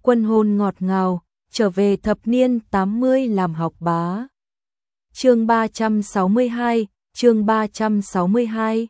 Quân hôn ngọt ngào, trở về thập niên 80 làm học bá. Chương 362, chương 362.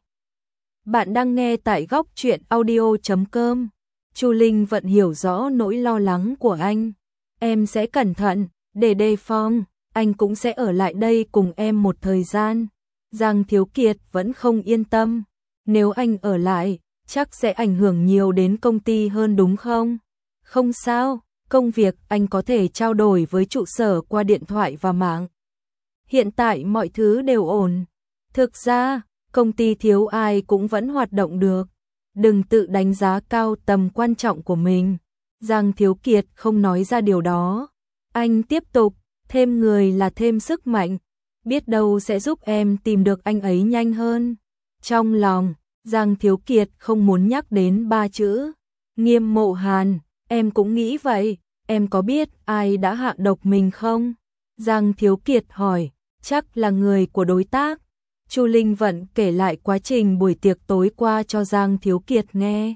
Bạn đang nghe tại góc truyện audio.com. Chu Linh vẫn hiểu rõ nỗi lo lắng của anh. Em sẽ cẩn thận, để đề phòng, anh cũng sẽ ở lại đây cùng em một thời gian. Giang Thiếu Kiệt vẫn không yên tâm. Nếu anh ở lại, chắc sẽ ảnh hưởng nhiều đến công ty hơn đúng không? Không sao, công việc anh có thể trao đổi với trụ sở qua điện thoại và mạng. Hiện tại mọi thứ đều ổn. Thực ra, công ty thiếu ai cũng vẫn hoạt động được. Đừng tự đánh giá cao tầm quan trọng của mình. Giang Thiếu Kiệt không nói ra điều đó. Anh tiếp tục, thêm người là thêm sức mạnh. Biết đâu sẽ giúp em tìm được anh ấy nhanh hơn. Trong lòng, Giang Thiếu Kiệt không muốn nhắc đến 3 chữ. Nghiêm Mộ Hàn, em cũng nghĩ vậy. Em có biết ai đã hạ độc mình không? Giang Thiếu Kiệt hỏi, chắc là người của đối tác. Chu Linh Vận kể lại quá trình buổi tiệc tối qua cho Giang Thiếu Kiệt nghe.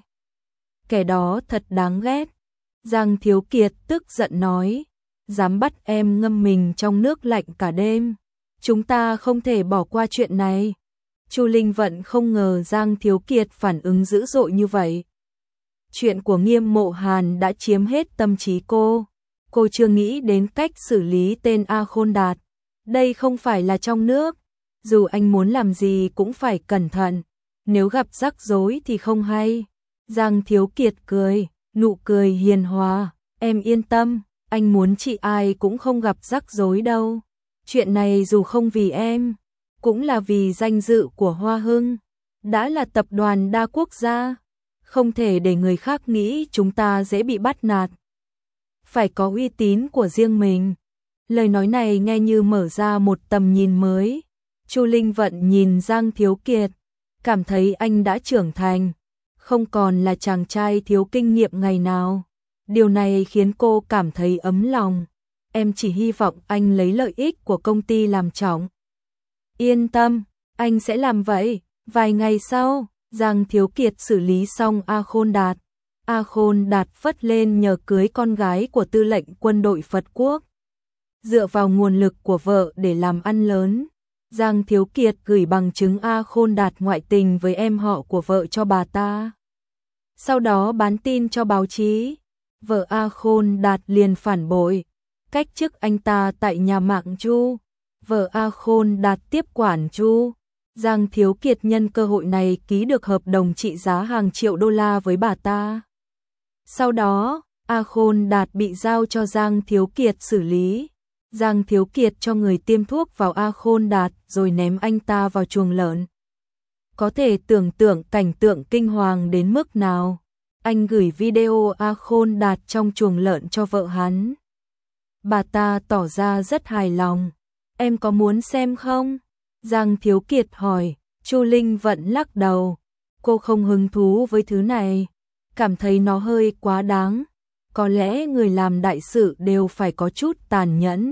Kẻ đó thật đáng ghét. Giang Thiếu Kiệt tức giận nói, dám bắt em ngâm mình trong nước lạnh cả đêm. Chúng ta không thể bỏ qua chuyện này. Chu Linh Vận không ngờ Giang Thiếu Kiệt phản ứng dữ dội như vậy. Chuyện của Nghiêm Mộ Hàn đã chiếm hết tâm trí cô. Cô chưa nghĩ đến cách xử lý tên A Khôn Đạt. Đây không phải là trong nước. Dù anh muốn làm gì cũng phải cẩn thận. Nếu gặp rắc rối thì không hay. Giang Thiếu Kiệt cười, nụ cười hiền hòa. Em yên tâm, anh muốn chị ai cũng không gặp rắc rối đâu. Chuyện này dù không vì em, cũng là vì danh dự của Hoa Hưng. Đã là tập đoàn đa quốc gia, không thể để người khác nghĩ chúng ta dễ bị bắt nạt. Phải có uy tín của riêng mình. Lời nói này nghe như mở ra một tầm nhìn mới. Chu Linh Vận nhìn Giang Thiếu Kiệt, cảm thấy anh đã trưởng thành, không còn là chàng trai thiếu kinh nghiệm ngày nào. Điều này khiến cô cảm thấy ấm lòng. Em chỉ hy vọng anh lấy lợi ích của công ty làm trọng. Yên tâm, anh sẽ làm vậy. Vài ngày sau, Giang Thiếu Kiệt xử lý xong A Khôn Đạt. A Khôn Đạt phất lên nhờ cưới con gái của tư lệnh quân đội Phật Quốc. Dựa vào nguồn lực của vợ để làm ăn lớn, Giang Thiếu Kiệt gửi bằng chứng A Khôn Đạt ngoại tình với em họ của vợ cho bà ta. Sau đó bán tin cho báo chí. Vợ A Khôn Đạt liền phản bội, cách chức anh ta tại nhà mạng Chu. Vợ A Khôn Đạt tiếp quản Chu. Giang Thiếu Kiệt nhân cơ hội này ký được hợp đồng trị giá hàng triệu đô la với bà ta. Sau đó, A Khôn Đạt bị giao cho Giang Thiếu Kiệt xử lý. Giang Thiếu Kiệt cho người tiêm thuốc vào A Khôn Đạt rồi ném anh ta vào chuồng lợn. Có thể tưởng tượng cảnh tượng kinh hoàng đến mức nào. Anh gửi video A Khôn Đạt trong chuồng lợn cho vợ hắn. Bà ta tỏ ra rất hài lòng. Em có muốn xem không? Giang Thiếu Kiệt hỏi. Chu Linh Vận lắc đầu. Cô không hứng thú với thứ này. Cảm thấy nó hơi quá đáng. Có lẽ người làm đại sự đều phải có chút tàn nhẫn.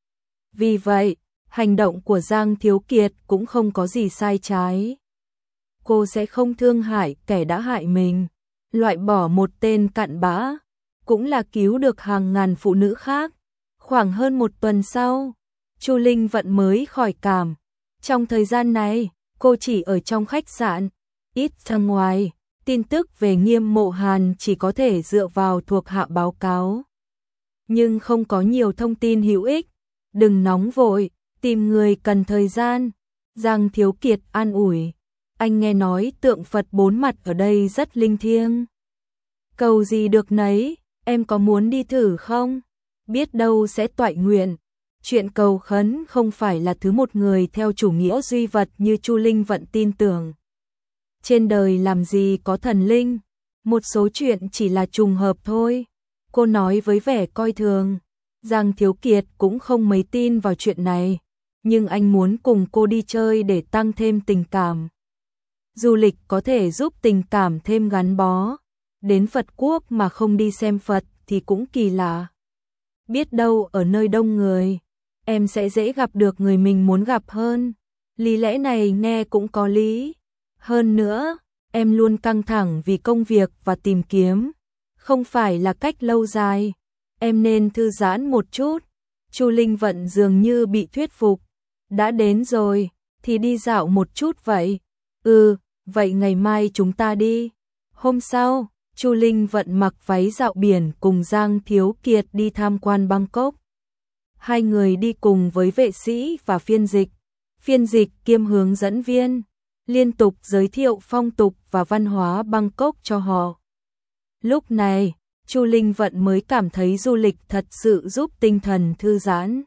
Vì vậy, hành động của Giang Thiếu Kiệt cũng không có gì sai trái. Cô sẽ không thương hại kẻ đã hại mình. Loại bỏ một tên cặn bã, cũng là cứu được hàng ngàn phụ nữ khác. Khoảng hơn một tuần sau, Chu Linh Vận mới khỏi cảm. Trong thời gian này, cô chỉ ở trong khách sạn, ít ra ngoài. Tin tức về Nghiêm Mộ Hàn chỉ có thể dựa vào thuộc hạ báo cáo. Nhưng không có nhiều thông tin hữu ích. Đừng nóng vội, tìm người cần thời gian. Giang Thiếu Kiệt an ủi. Anh nghe nói tượng Phật 4 mặt ở đây rất linh thiêng. Cầu gì được nấy, em có muốn đi thử không? Biết đâu sẽ toại nguyện. Chuyện cầu khấn không phải là thứ một người theo chủ nghĩa duy vật như Chu Linh Vận tin tưởng. Trên đời làm gì có thần linh, một số chuyện chỉ là trùng hợp thôi. Cô nói với vẻ coi thường. Giang Thiếu Kiệt cũng không mấy tin vào chuyện này, nhưng anh muốn cùng cô đi chơi để tăng thêm tình cảm. Du lịch có thể giúp tình cảm thêm gắn bó. Đến Phật Quốc mà không đi xem Phật thì cũng kỳ lạ. Biết đâu ở nơi đông người, em sẽ dễ gặp được người mình muốn gặp hơn. Lý lẽ này nghe cũng có lý. Hơn nữa, em luôn căng thẳng vì công việc và tìm kiếm. không phải là cách lâu dài, em nên thư giãn một chút. Chu Linh Vận dường như bị thuyết phục. Đã đến rồi, thì đi dạo một chút vậy. Vậy ngày mai chúng ta đi. Hôm sau, Chu Linh Vận mặc váy dạo biển cùng Giang Thiếu Kiệt đi tham quan Bangkok. Hai người đi cùng với vệ sĩ và phiên dịch kiêm hướng dẫn viên, liên tục giới thiệu phong tục và văn hóa Bangkok cho họ. Lúc này, Chu Linh Vận mới cảm thấy du lịch thật sự giúp tinh thần thư giãn,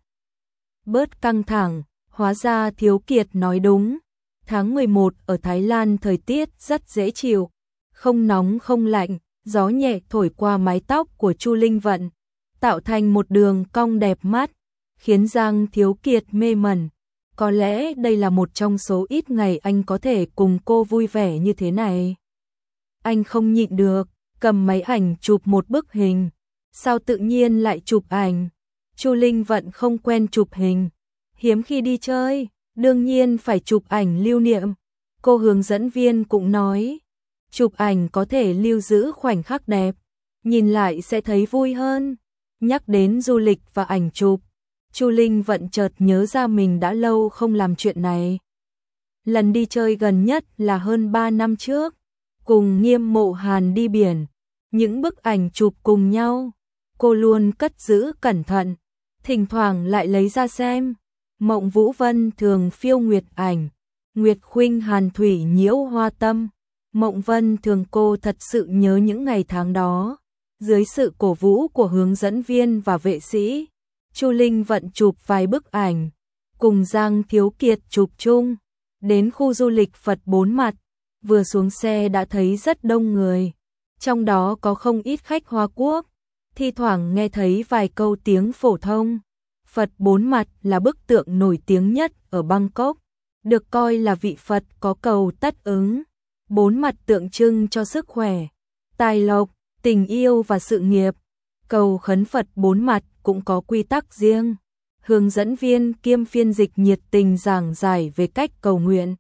bớt căng thẳng. Hóa ra Thiếu Kiệt nói đúng. Tháng 11 ở Thái Lan thời tiết rất dễ chịu, không nóng không lạnh, gió nhẹ thổi qua mái tóc của Chu Linh Vận, tạo thành một đường cong đẹp mắt, khiến Giang Thiếu Kiệt mê mẩn. Có lẽ đây là một trong số ít ngày anh có thể cùng cô vui vẻ như thế này. Anh không nhịn được, cầm máy ảnh chụp một bức hình. Sao tự nhiên lại chụp ảnh? Chu Linh Vận không quen chụp hình, hiếm khi đi chơi, đương nhiên phải chụp ảnh lưu niệm. Cô hướng dẫn viên cũng nói, chụp ảnh có thể lưu giữ khoảnh khắc đẹp, nhìn lại sẽ thấy vui hơn. Nhắc đến du lịch và ảnh chụp, Chu Linh Vận chợt nhớ ra mình đã lâu không làm chuyện này. Lần đi chơi gần nhất là hơn 3 năm trước, cùng Nghiêm Mộ Hàn đi biển. Những bức ảnh chụp cùng nhau, cô luôn cất giữ cẩn thận, thỉnh thoảng lại lấy ra xem. Mộng Vũ Vân thường phiêu nguyệt ảnh, Nguyệt Khuynh Hàn thủy nhiễu hoa tâm. Mộng Vân thường cô thật sự nhớ những ngày tháng đó. Dưới sự cổ vũ của hướng dẫn viên và vệ sĩ, Chu Linh Vận chụp vài bức ảnh, cùng Giang Thiếu Kiệt chụp chung. Đến khu du lịch Phật Bốn Mặt, vừa xuống xe đã thấy rất đông người, trong đó có không ít khách Hoa Quốc, thi thoảng nghe thấy vài câu tiếng phổ thông. Phật Bốn Mặt là bức tượng nổi tiếng nhất ở Bangkok, được coi là vị Phật có cầu tất ứng. Bốn mặt tượng trưng cho sức khỏe, tài lộc, tình yêu và sự nghiệp. Cầu khấn Phật bốn mặt cũng có quy tắc riêng. Hướng dẫn viên kiêm phiên dịch nhiệt tình giảng giải về cách cầu nguyện.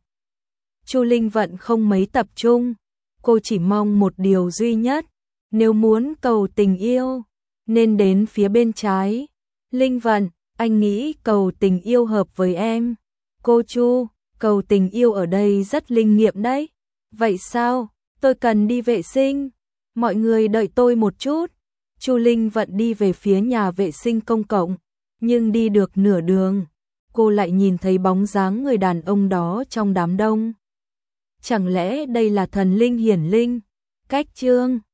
Chu Linh Vận không mấy tập trung, cô chỉ mong một điều duy nhất, nếu muốn cầu tình yêu, nên đến phía bên trái. Linh Vận, anh nghĩ cầu tình yêu hợp với em. Cô Chu, cầu tình yêu ở đây rất linh nghiệm đấy. Vậy sao? Tôi cần đi vệ sinh. Mọi người đợi tôi một chút. Chu Linh Vận đi về phía nhà vệ sinh công cộng, nhưng đi được nửa đường, cô lại nhìn thấy bóng dáng người đàn ông đó trong đám đông. Chẳng lẽ đây là thần linh hiển linh? Cách chương